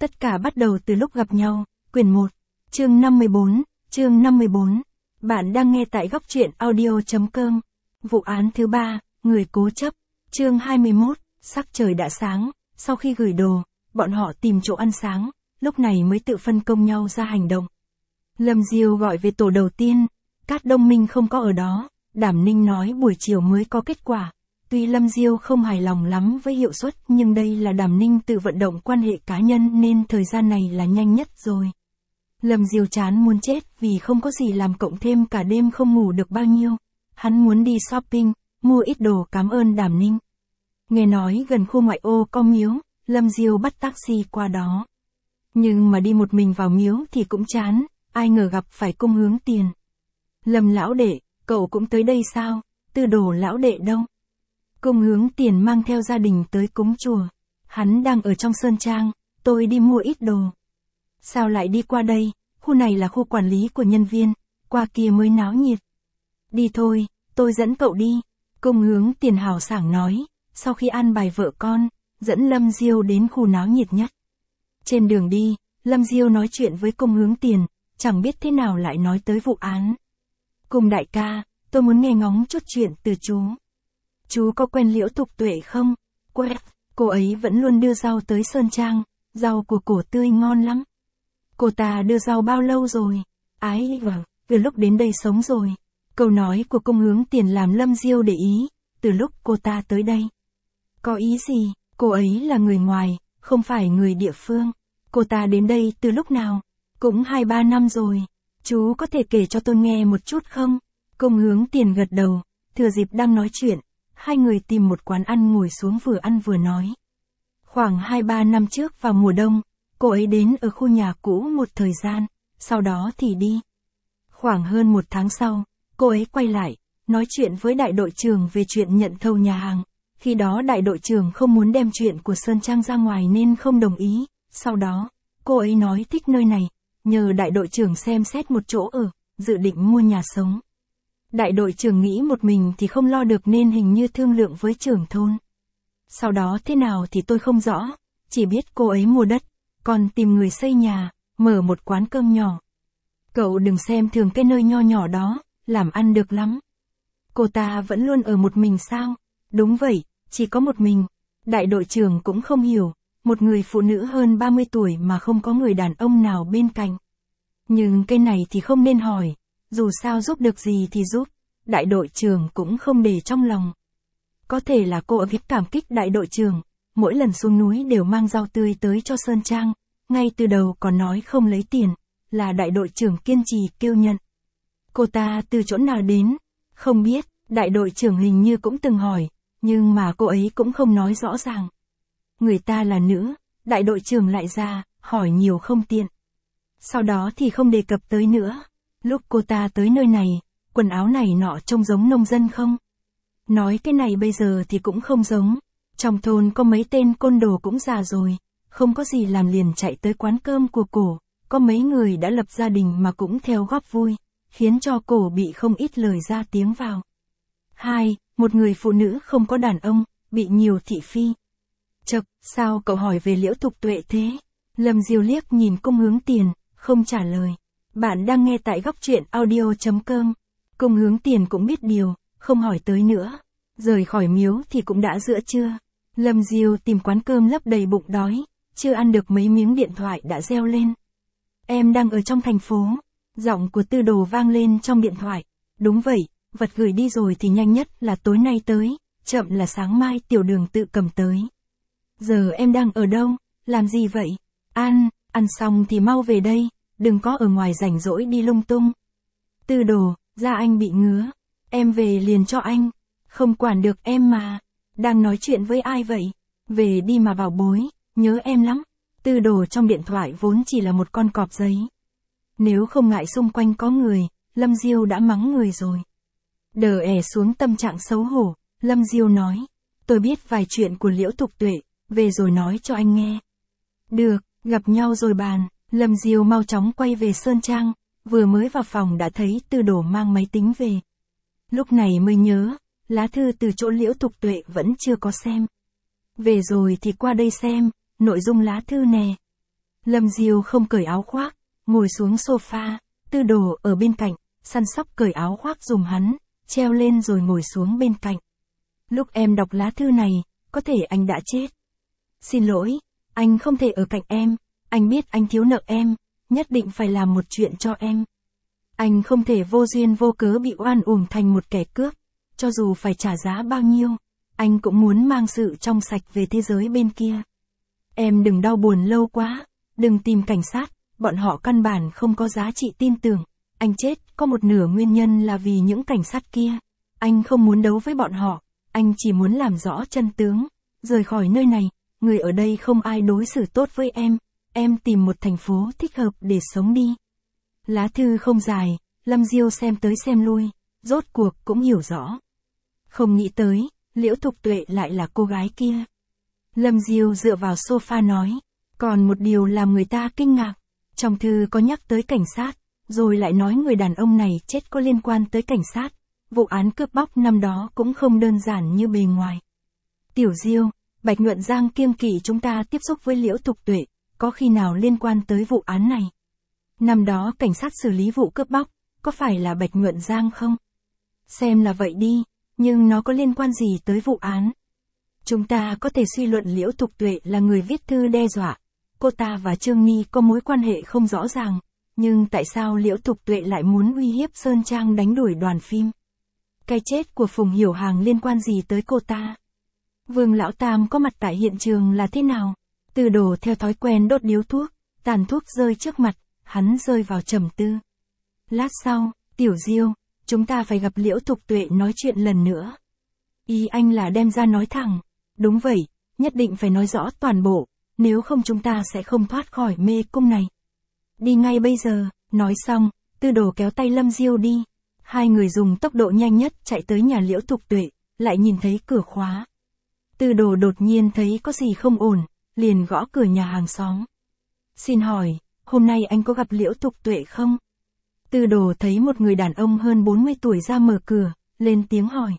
Tất cả bắt đầu từ lúc gặp nhau, quyển 1, chương 54. Bạn đang nghe tại góc truyện audio.com. Vụ án thứ 3, người cố chấp, chương 21, sắc trời đã sáng, sau khi gửi đồ, bọn họ tìm chỗ ăn sáng, lúc này mới tự phân công nhau ra hành động. Lâm Diêu gọi về tổ đầu tiên, Cát Đông Minh không có ở đó, Đảm Ninh nói buổi chiều mới có kết quả. Tuy Lâm Diêu không hài lòng lắm với hiệu suất nhưng đây là Đảm Ninh tự vận động quan hệ cá nhân nên thời gian này là nhanh nhất rồi. Lâm Diêu chán muốn chết vì không có gì làm cộng thêm cả đêm không ngủ được bao nhiêu. Hắn muốn đi shopping, mua ít đồ cảm ơn Đảm Ninh. Nghe nói gần khu ngoại ô có miếu, Lâm Diêu bắt taxi qua đó. Nhưng mà đi một mình vào miếu thì cũng chán, ai ngờ gặp phải Cung Hướng Tiền. Lâm lão đệ, cậu cũng tới đây sao? Tư Đồ lão đệ đâu? Cung Hướng Tiền mang theo gia đình tới cúng chùa. Hắn đang ở trong Sơn Trang, tôi đi mua ít đồ. Sao lại đi qua đây? Khu này là khu quản lý của nhân viên, qua kia mới náo nhiệt. Đi thôi, tôi dẫn cậu đi. Cung Hướng Tiền hào sảng nói, sau khi an bài vợ con, dẫn Lâm Diêu đến khu náo nhiệt nhất. Trên đường đi, Lâm Diêu nói chuyện với Cung Hướng Tiền, chẳng biết thế nào lại nói tới vụ án. Cung đại ca, tôi muốn nghe ngóng chút chuyện từ chú. Chú có quen Liễu Thục Tuệ không? Quen, cô ấy vẫn luôn đưa rau tới Sơn Trang, rau của cổ tươi ngon lắm. Cô ta đưa rau bao lâu rồi? Ái vâng, từ lúc đến đây sống rồi. Câu nói của Cung Hướng Tiền làm Lâm Diêu để ý, từ lúc cô ta tới đây. Có ý gì? Cô ấy là người ngoài, không phải người địa phương. Cô ta đến đây từ lúc nào? Cũng 2-3 năm rồi. Chú có thể kể cho tôi nghe một chút không? Cung Hướng Tiền gật đầu, thừa dịp đang nói chuyện, hai người tìm một quán ăn ngồi xuống vừa ăn vừa nói. Khoảng 2-3 năm trước vào mùa đông, cô ấy đến ở khu nhà cũ một thời gian, sau đó thì đi. Khoảng hơn 1 tháng sau, cô ấy quay lại, nói chuyện với đại đội trưởng về chuyện nhận thầu nhà hàng. Khi đó đại đội trưởng không muốn đem chuyện của Sơn Trang ra ngoài nên không đồng ý. Sau đó, cô ấy nói thích nơi này, nhờ đại đội trưởng xem xét một chỗ ở, dự định mua nhà sống. Đại đội trưởng nghĩ một mình thì không lo được nên hình như thương lượng với trưởng thôn. Sau đó thế nào thì tôi không rõ, chỉ biết cô ấy mua đất, còn tìm người xây nhà, mở một quán cơm nhỏ. Cậu đừng xem thường cái nơi nho nhỏ đó, làm ăn được lắm. Cô ta vẫn luôn ở một mình sao? Đúng vậy, chỉ có một mình. Đại đội trưởng cũng không hiểu, một người phụ nữ hơn 30 tuổi mà không có người đàn ông nào bên cạnh. Nhưng cái này thì không nên hỏi, dù sao giúp được gì thì giúp, đại đội trưởng cũng không để trong lòng. Có thể là cô ấy cảm kích đại đội trưởng, mỗi lần xuống núi đều mang rau tươi tới cho Sơn Trang, ngay từ đầu còn nói không lấy tiền, là đại đội trưởng kiên trì kêu nhận. Cô ta từ chỗ nào đến? Không biết, đại đội trưởng hình như cũng từng hỏi, nhưng mà cô ấy cũng không nói rõ ràng. Người ta là nữ, đại đội trưởng lại ra, hỏi nhiều không tiện. Sau đó thì không đề cập tới nữa. Lúc cô ta tới nơi này, quần áo này nọ trông giống nông dân không? Nói cái này bây giờ thì cũng không giống. Trong thôn có mấy tên côn đồ cũng già rồi, không có gì làm liền chạy tới quán cơm của cổ. Có mấy người đã lập gia đình mà cũng theo góp vui, khiến cho cổ bị không ít lời ra tiếng vào. 2. Một người phụ nữ không có đàn ông, bị nhiều thị phi. Chậc, sao cậu hỏi về Liễu Thục Tuệ thế? Lâm Diêu liếc nhìn Cung Hướng Tiền, không trả lời. Bạn đang nghe tại góc truyện audio.com. Cung Hướng Tiền cũng biết điều, không hỏi tới nữa. Rời khỏi miếu thì cũng đã giữa trưa. Lâm Diêu tìm quán cơm lấp đầy bụng đói, chưa ăn được mấy miếng điện thoại đã reo lên. Em đang ở trong thành phố. Giọng của Tư Đồ vang lên trong điện thoại. Đúng vậy, vật gửi đi rồi thì nhanh nhất là tối nay tới, chậm là sáng mai Tiểu Đường tự cầm tới. Giờ em đang ở đâu? Làm gì vậy? Ăn xong thì mau về đây, đừng có ở ngoài rảnh rỗi đi lung tung. Tư Đồ, da anh bị ngứa. Em về liền cho anh. Không quản được em mà. Đang nói chuyện với ai vậy? Về đi mà bảo bối, nhớ em lắm. Tư Đồ trong điện thoại vốn chỉ là một con cọp giấy. Nếu không ngại xung quanh có người, Lâm Diêu đã mắng người rồi. Đờ ẻ xuống tâm trạng xấu hổ, Lâm Diêu nói. Tôi biết vài chuyện của Liễu Thục Tuệ, về rồi nói cho anh nghe. Được, gặp nhau rồi bàn. Lâm Diêu mau chóng quay về Sơn Trang, vừa mới vào phòng đã thấy Tư Đồ mang máy tính về. Lúc này mới nhớ, lá thư từ chỗ Liễu Thục Tuệ vẫn chưa có xem. Về rồi thì qua đây xem, nội dung lá thư nè. Lâm Diêu không cởi áo khoác, ngồi xuống sofa, Tư Đồ ở bên cạnh, săn sóc cởi áo khoác dùm hắn, treo lên rồi ngồi xuống bên cạnh. Lúc em đọc lá thư này, có thể anh đã chết. Xin lỗi, anh không thể ở cạnh em, anh biết anh thiếu nợ em, nhất định phải làm một chuyện cho em. Anh không thể vô duyên vô cớ bị oan uổng thành một kẻ cướp, cho dù phải trả giá bao nhiêu, anh cũng muốn mang sự trong sạch về thế giới bên kia. Em đừng đau buồn lâu quá, đừng tìm cảnh sát, bọn họ căn bản không có giá trị tin tưởng. Anh chết có một nửa nguyên nhân là vì những cảnh sát kia. Anh không muốn đấu với bọn họ, anh chỉ muốn làm rõ chân tướng. Rời khỏi nơi này, người ở đây không ai đối xử tốt với em tìm một thành phố thích hợp để sống đi. Lá thư không dài, Lâm Diêu xem tới xem lui, rốt cuộc cũng hiểu rõ. Không nghĩ tới, Liễu Thục Tuệ lại là cô gái kia. Lâm Diêu dựa vào sofa nói, còn một điều làm người ta kinh ngạc, trong thư có nhắc tới cảnh sát, rồi lại nói người đàn ông này chết có liên quan tới cảnh sát, vụ án cướp bóc năm đó cũng không đơn giản như bề ngoài. Tiểu Diêu, Bạch Nhuận Giang kiêng kỵ chúng ta tiếp xúc với Liễu Thục Tuệ, có khi nào liên quan tới vụ án này? Năm đó cảnh sát xử lý vụ cướp bóc, có phải là Bạch Nhuận Giang không? Xem là vậy đi, nhưng nó có liên quan gì tới vụ án? Chúng ta có thể suy luận Liễu Thục Tuệ là người viết thư đe dọa. Cô ta và Trương Nghi có mối quan hệ không rõ ràng, nhưng tại sao Liễu Thục Tuệ lại muốn uy hiếp Sơn Trang đánh đuổi đoàn phim? Cái chết của Phùng Hiểu Hàng liên quan gì tới cô ta? Vương Lão Tam có mặt tại hiện trường là thế nào? Tư Đồ theo thói quen đốt điếu thuốc, tàn thuốc rơi trước mặt, hắn rơi vào trầm tư. Lát sau, Tiểu Diêu, chúng ta phải gặp Liễu Thục Tuệ nói chuyện lần nữa. Ý anh là đem ra nói thẳng. Đúng vậy, nhất định phải nói rõ toàn bộ, nếu không chúng ta sẽ không thoát khỏi mê cung này. Đi ngay bây giờ, nói xong, Tư Đồ kéo tay Lâm Diêu đi. Hai người dùng tốc độ nhanh nhất chạy tới nhà Liễu Thục Tuệ, lại nhìn thấy cửa khóa. Tư Đồ đột nhiên thấy có gì không ổn, liền gõ cửa nhà hàng xóm. Xin hỏi, hôm nay anh có gặp Liễu Thục Tuệ không? Tư Đồ thấy một người đàn ông hơn 40 tuổi ra mở cửa, lên tiếng hỏi.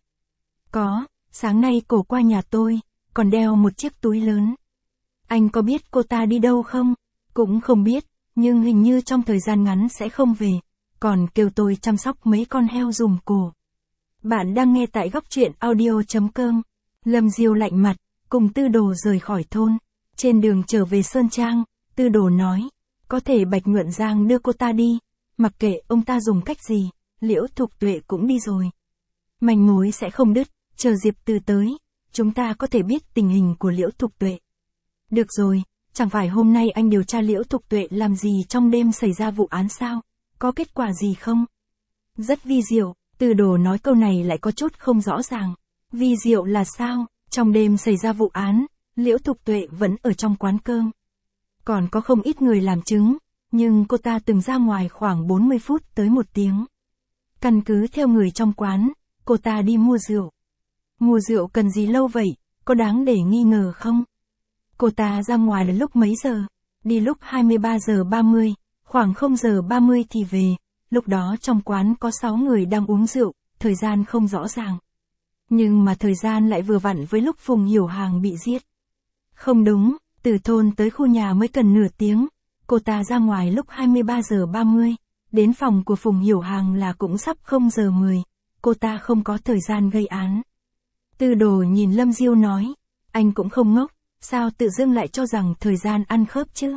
Có, sáng nay cổ qua nhà tôi, còn đeo một chiếc túi lớn. Anh có biết cô ta đi đâu không? Cũng không biết, nhưng hình như trong thời gian ngắn sẽ không về, còn kêu tôi chăm sóc mấy con heo dùm cổ. Bạn đang nghe tại góc truyện audio.com. Lâm Diêu lạnh mặt, cùng Tư Đồ rời khỏi thôn. Trên đường trở về Sơn Trang, Tư Đồ nói, có thể Bạch Nhuận Giang đưa cô ta đi, mặc kệ ông ta dùng cách gì, Liễu Thục Tuệ cũng đi rồi. Manh mối sẽ không đứt, chờ Diệp Từ tới, chúng ta có thể biết tình hình của Liễu Thục Tuệ. Được rồi, chẳng phải hôm nay anh điều tra Liễu Thục Tuệ làm gì trong đêm xảy ra vụ án sao? Có kết quả gì không? Rất vi diệu, Tư Đồ nói câu này lại có chút không rõ ràng. Vi diệu là sao? Trong đêm xảy ra vụ án, Liễu Thục Tuệ vẫn ở trong quán cơm. Còn có không ít người làm chứng, nhưng cô ta từng ra ngoài khoảng 40 phút tới 1 tiếng. Căn cứ theo người trong quán, cô ta đi mua rượu. Mua rượu cần gì lâu vậy, có đáng để nghi ngờ không? Cô ta ra ngoài là lúc mấy giờ? Đi lúc 23 giờ 30, khoảng 0 giờ 30 thì về, lúc đó trong quán có 6 người đang uống rượu, thời gian không rõ ràng. Nhưng mà thời gian lại vừa vặn với lúc Phùng Hiểu Hàng bị giết. Không đúng, từ thôn tới khu nhà mới cần nửa tiếng, cô ta ra ngoài lúc 23 giờ 30, đến phòng của Phùng Hiểu Hàng là cũng sắp 0 giờ 10, cô ta không có thời gian gây án. Tư Đồ nhìn Lâm Diêu nói, anh cũng không ngốc, sao tự dưng lại cho rằng thời gian ăn khớp chứ?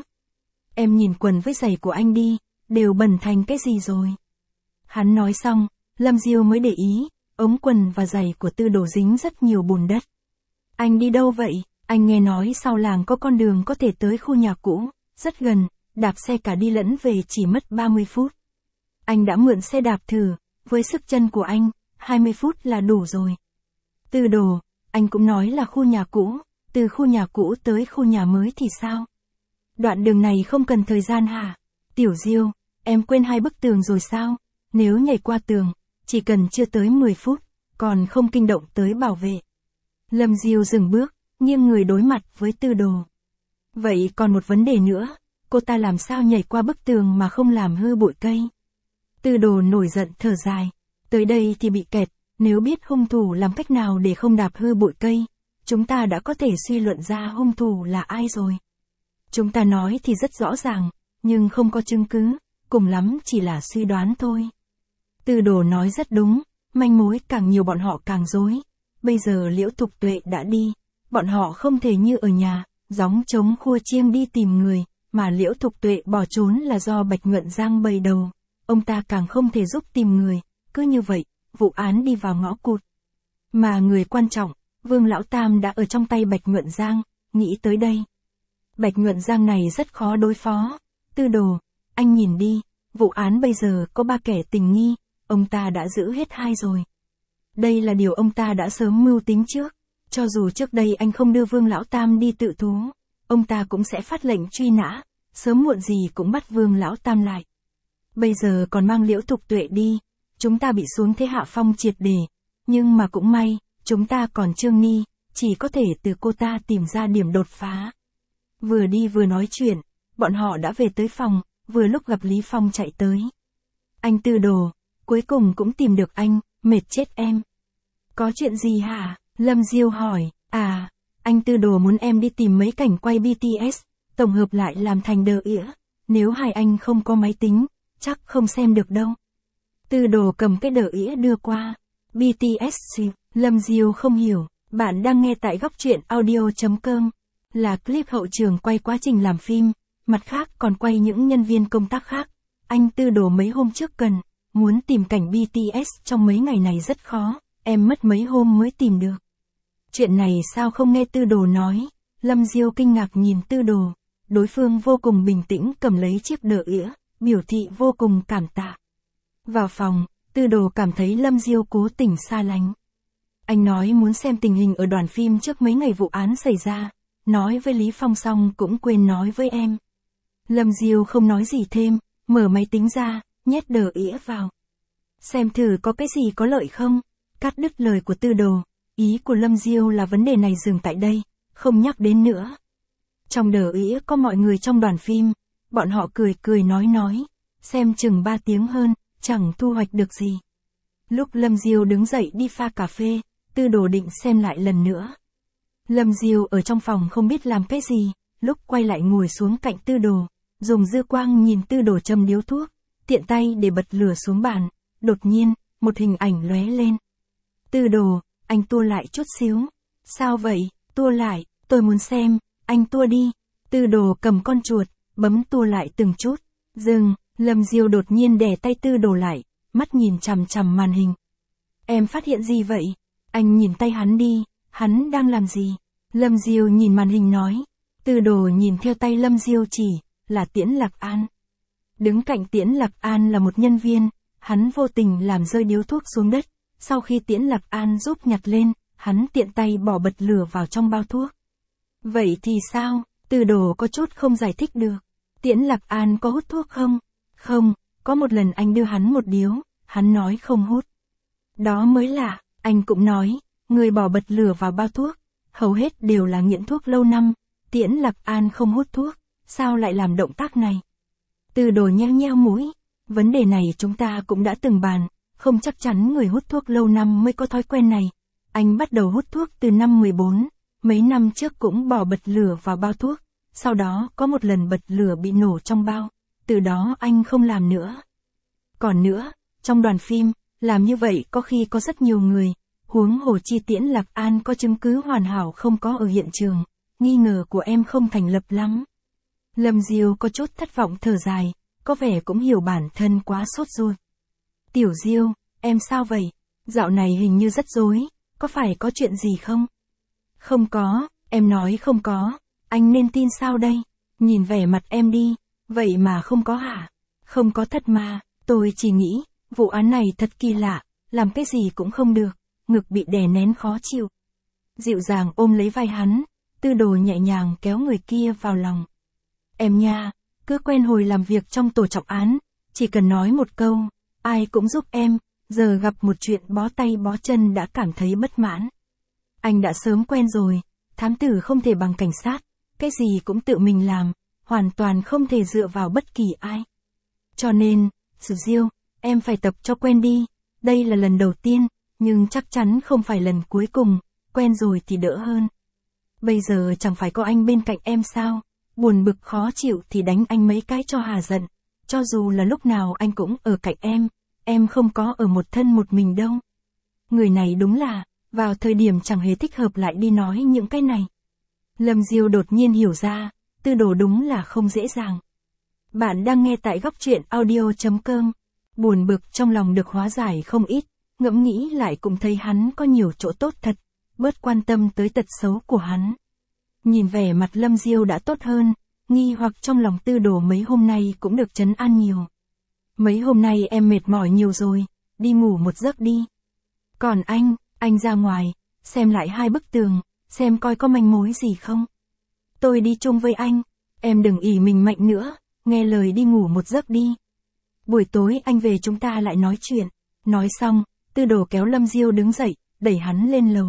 Em nhìn quần với giày của anh đi, đều bẩn thành cái gì rồi? Hắn nói xong, Lâm Diêu mới để ý, ống quần và giày của Tư Đồ dính rất nhiều bùn đất. Anh đi đâu vậy? Anh nghe nói sau làng có con đường có thể tới khu nhà cũ, rất gần, đạp xe cả đi lẫn về chỉ mất 30 phút. Anh đã mượn xe đạp thử, với sức chân của anh, 20 phút là đủ rồi. Tư Đồ, anh cũng nói là khu nhà cũ, từ khu nhà cũ tới khu nhà mới thì sao? Đoạn đường này không cần thời gian hả? Tiểu Diêu, em quên 2 bức tường rồi sao? Nếu nhảy qua tường, chỉ cần chưa tới 10 phút, còn không kinh động tới bảo vệ. Lâm Diêu dừng bước, nghiêng người đối mặt với Tư Đồ. Vậy còn một vấn đề nữa, cô ta làm sao nhảy qua bức tường mà không làm hư bụi cây? Tư Đồ nổi giận thở dài, tới đây thì bị kẹt, nếu biết hung thủ làm cách nào để không đạp hư bụi cây, chúng ta đã có thể suy luận ra hung thủ là ai rồi. Chúng ta nói thì rất rõ ràng, nhưng không có chứng cứ, cùng lắm chỉ là suy đoán thôi. Tư Đồ nói rất đúng, manh mối càng nhiều bọn họ càng rối. Bây giờ Liễu Thục Tuệ đã đi, bọn họ không thể như ở nhà, gióng trống khua chiêng đi tìm người, mà Liễu Thục Tuệ bỏ trốn là do Bạch Nhuận Giang bày đầu. Ông ta càng không thể giúp tìm người, cứ như vậy, vụ án đi vào ngõ cụt. Mà người quan trọng, Vương Lão Tam đã ở trong tay Bạch Nhuận Giang, nghĩ tới đây. Bạch Nhuận Giang này rất khó đối phó. Tư Đồ, anh nhìn đi, vụ án bây giờ có 3 kẻ tình nghi, ông ta đã giữ hết 2 rồi. Đây là điều ông ta đã sớm mưu tính trước. Cho dù trước đây anh không đưa Vương Lão Tam đi tự thú, ông ta cũng sẽ phát lệnh truy nã, sớm muộn gì cũng bắt Vương Lão Tam lại. Bây giờ còn mang Liễu Thục Tuệ đi, chúng ta bị xuống thế hạ phong triệt để, nhưng mà cũng may, chúng ta còn Trương Nghi, chỉ có thể từ cô ta tìm ra điểm đột phá. Vừa đi vừa nói chuyện, bọn họ đã về tới phòng, vừa lúc gặp Lý Phong chạy tới. Anh Tư Đồ, cuối cùng cũng tìm được anh, mệt chết em. Có chuyện gì hả? Lâm Diêu hỏi. À, anh Tư Đồ muốn em đi tìm mấy cảnh quay BTS, tổng hợp lại làm thành đờ ỉa. Nếu hai anh không có máy tính, chắc không xem được đâu. Tư Đồ cầm cái đờ ỉa đưa qua. BTS, Lâm Diêu không hiểu. Bạn đang nghe tại góc truyện audio.com. Là clip hậu trường quay quá trình làm phim, mặt khác còn quay những nhân viên công tác khác. Anh Tư Đồ mấy hôm trước muốn tìm cảnh BTS trong mấy ngày này rất khó, em mất mấy hôm mới tìm được. Chuyện này sao không nghe Tư Đồ nói? Lâm Diêu kinh ngạc nhìn Tư Đồ, đối phương vô cùng bình tĩnh cầm lấy chiếc đờ ỉa, biểu thị vô cùng cảm tạ. Vào phòng, Tư Đồ cảm thấy Lâm Diêu cố tình xa lánh. Anh nói muốn xem tình hình ở đoàn phim trước mấy ngày vụ án xảy ra, nói với Lý Phong xong cũng quên nói với em. Lâm Diêu không nói gì thêm, mở máy tính ra, nhét đờ ỉa vào. Xem thử có cái gì có lợi không? Cắt đứt lời của Tư Đồ, ý của Lâm Diêu là vấn đề này dừng tại đây, không nhắc đến nữa. Trong đờ ỉa có mọi người trong đoàn phim, bọn họ cười nói, xem chừng 3 tiếng hơn, chẳng thu hoạch được gì. Lúc Lâm Diêu đứng dậy đi pha cà phê, Tư Đồ định xem lại lần nữa. Lâm Diêu ở trong phòng không biết làm cái gì, lúc quay lại ngồi xuống cạnh Tư Đồ, dùng dư quang nhìn Tư Đồ châm điếu thuốc, tiện tay để bật lửa xuống bàn, đột nhiên, một hình ảnh lóe lên. Tư Đồ, anh tua lại chút xíu. Sao vậy? Tua lại, tôi muốn xem, anh tua đi. Tư Đồ cầm con chuột, bấm tua lại từng chút. Dừng, Lâm Diêu đột nhiên đè tay Tư Đồ lại, mắt nhìn chằm chằm màn hình. Em phát hiện gì vậy? Anh nhìn tay hắn đi, hắn đang làm gì? Lâm Diêu nhìn màn hình nói. Tư Đồ nhìn theo tay Lâm Diêu chỉ, là Tiễn Lạc An. Đứng cạnh Tiễn Lạc An là một nhân viên, hắn vô tình làm rơi điếu thuốc xuống đất, sau khi Tiễn Lạc An giúp nhặt lên, hắn tiện tay bỏ bật lửa vào trong bao thuốc. Vậy thì sao? Tư Đồ có chút không giải thích được. Tiễn Lạc An có hút thuốc không? Không, có một lần anh đưa hắn một điếu, hắn nói không hút. Đó mới lạ, anh cũng nói, người bỏ bật lửa vào bao thuốc, hầu hết đều là nghiện thuốc lâu năm, Tiễn Lạc An không hút thuốc, sao lại làm động tác này? Tư Đồ nheo nheo mũi, vấn đề này chúng ta cũng đã từng bàn, không chắc chắn người hút thuốc lâu năm mới có thói quen này. Anh bắt đầu hút thuốc từ năm 14, mấy năm trước cũng bỏ bật lửa vào bao thuốc, sau đó có một lần bật lửa bị nổ trong bao, từ đó anh không làm nữa. Còn nữa, trong đoàn phim, làm như vậy có khi có rất nhiều người, huống hồ chi Tiễn Lạc An có chứng cứ hoàn hảo không có ở hiện trường, nghi ngờ của em không thành lập lắm. Lâm Diêu có chút thất vọng thở dài, có vẻ cũng hiểu bản thân quá sốt ruột. Tiểu Diêu, em sao vậy? Dạo này hình như rất rối, có phải có chuyện gì không? Không có, em nói không có, anh nên tin sao đây? Nhìn vẻ mặt em đi, vậy mà không có hả? Không có thật mà, tôi chỉ nghĩ, vụ án này thật kỳ lạ, làm cái gì cũng không được, ngực bị đè nén khó chịu. Dịu dàng ôm lấy vai hắn, Tư Đồ nhẹ nhàng kéo người kia vào lòng. Em nha, cứ quen hồi làm việc trong tổ trọng án, chỉ cần nói một câu, ai cũng giúp em, giờ gặp một chuyện bó tay bó chân đã cảm thấy bất mãn. Anh đã sớm quen rồi, thám tử không thể bằng cảnh sát, cái gì cũng tự mình làm, hoàn toàn không thể dựa vào bất kỳ ai. Cho nên, Diêu, em phải tập cho quen đi, đây là lần đầu tiên, nhưng chắc chắn không phải lần cuối cùng, quen rồi thì đỡ hơn. Bây giờ chẳng phải có anh bên cạnh em sao, buồn bực khó chịu thì đánh anh mấy cái cho hà giận. Cho dù là lúc nào anh cũng ở cạnh em không có ở một thân một mình đâu. Người này đúng là, vào thời điểm chẳng hề thích hợp lại đi nói những cái này. Lâm Diêu đột nhiên hiểu ra, Tư Đồ đúng là không dễ dàng. Bạn đang nghe tại góc truyện audio.com. Buồn bực trong lòng được hóa giải không ít, ngẫm nghĩ lại cũng thấy hắn có nhiều chỗ tốt thật, bớt quan tâm tới tật xấu của hắn. Nhìn vẻ mặt Lâm Diêu đã tốt hơn, nghi hoặc trong lòng Tư Đồ mấy hôm nay cũng được trấn an nhiều. Mấy hôm nay em mệt mỏi nhiều rồi, đi ngủ một giấc đi. Còn anh ra ngoài, xem lại 2 bức tường, xem coi có manh mối gì không. Tôi đi chung với anh, em đừng ỷ mình mạnh nữa, nghe lời đi ngủ một giấc đi. Buổi tối anh về chúng ta lại nói chuyện. Nói xong, Tư Đồ kéo Lâm Diêu đứng dậy, đẩy hắn lên lầu.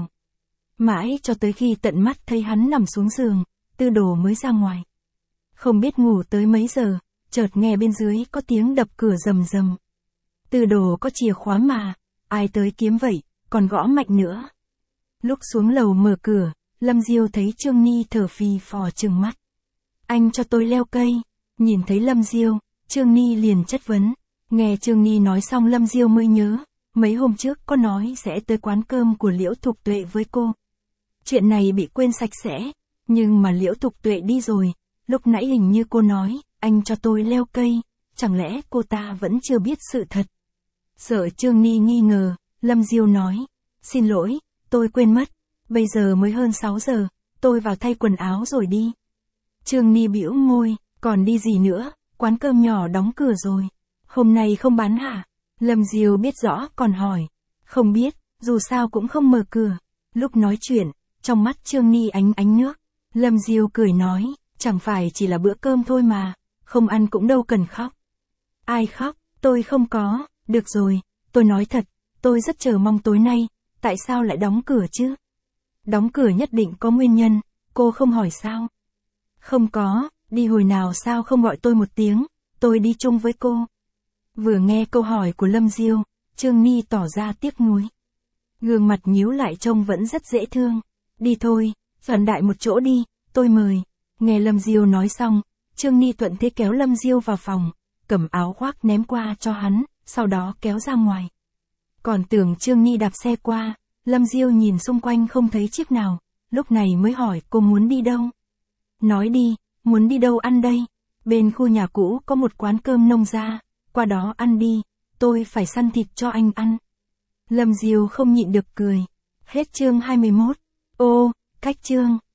Mãi cho tới khi tận mắt thấy hắn nằm xuống giường, Tư Đồ mới ra ngoài. Không biết ngủ tới mấy giờ, chợt nghe bên dưới có tiếng đập cửa rầm rầm. Tư Đồ có chìa khóa mà, ai tới kiếm vậy, còn gõ mạnh nữa. Lúc xuống lầu mở cửa, Lâm Diêu thấy Trương Ni thở phì phò trừng mắt. Anh cho tôi leo cây. Nhìn thấy Lâm Diêu, Trương Ni liền chất vấn. Nghe Trương Ni nói xong Lâm Diêu mới nhớ, mấy hôm trước có nói sẽ tới quán cơm của Liễu Thục Tuệ với cô. Chuyện này bị quên sạch sẽ, nhưng mà Liễu Thục Tuệ đi rồi, lúc nãy hình như cô nói, anh cho tôi leo cây, chẳng lẽ cô ta vẫn chưa biết sự thật. Sợ Trương Ni nghi ngờ, Lâm Diêu nói, xin lỗi, tôi quên mất, bây giờ mới hơn 6 giờ, tôi vào thay quần áo rồi đi. Trương Ni bĩu môi, còn đi gì nữa, quán cơm nhỏ đóng cửa rồi. Hôm nay không bán hả? Lâm Diêu biết rõ còn hỏi. Không biết, dù sao cũng không mở cửa. Lúc nói chuyện, trong mắt Trương Ni ánh nước. Lâm Diêu cười nói, chẳng phải chỉ là bữa cơm thôi mà, không ăn cũng đâu cần khóc. Ai khóc, tôi không có, được rồi, tôi nói thật, tôi rất chờ mong tối nay, tại sao lại đóng cửa chứ? Đóng cửa nhất định có nguyên nhân, cô không hỏi sao? Không có, đi hồi nào sao không gọi tôi một tiếng, tôi đi chung với cô. Vừa nghe câu hỏi của Lâm Diêu, Trương Ni tỏ ra tiếc nuối. Gương mặt nhíu lại trông vẫn rất dễ thương. Đi thôi, dọn đại một chỗ đi, tôi mời. Nghe Lâm Diêu nói xong, Trương Ni thuận thế kéo Lâm Diêu vào phòng, cầm áo khoác ném qua cho hắn, sau đó kéo ra ngoài. Còn tưởng Trương Ni đạp xe qua, Lâm Diêu nhìn xung quanh không thấy chiếc nào, lúc này mới hỏi cô muốn đi đâu. Nói đi, muốn đi đâu ăn đây? Bên khu nhà cũ có một quán cơm nông gia, qua đó ăn đi, tôi phải săn thịt cho anh ăn. Lâm Diêu không nhịn được cười. Hết chương 21. Ô, cách chương.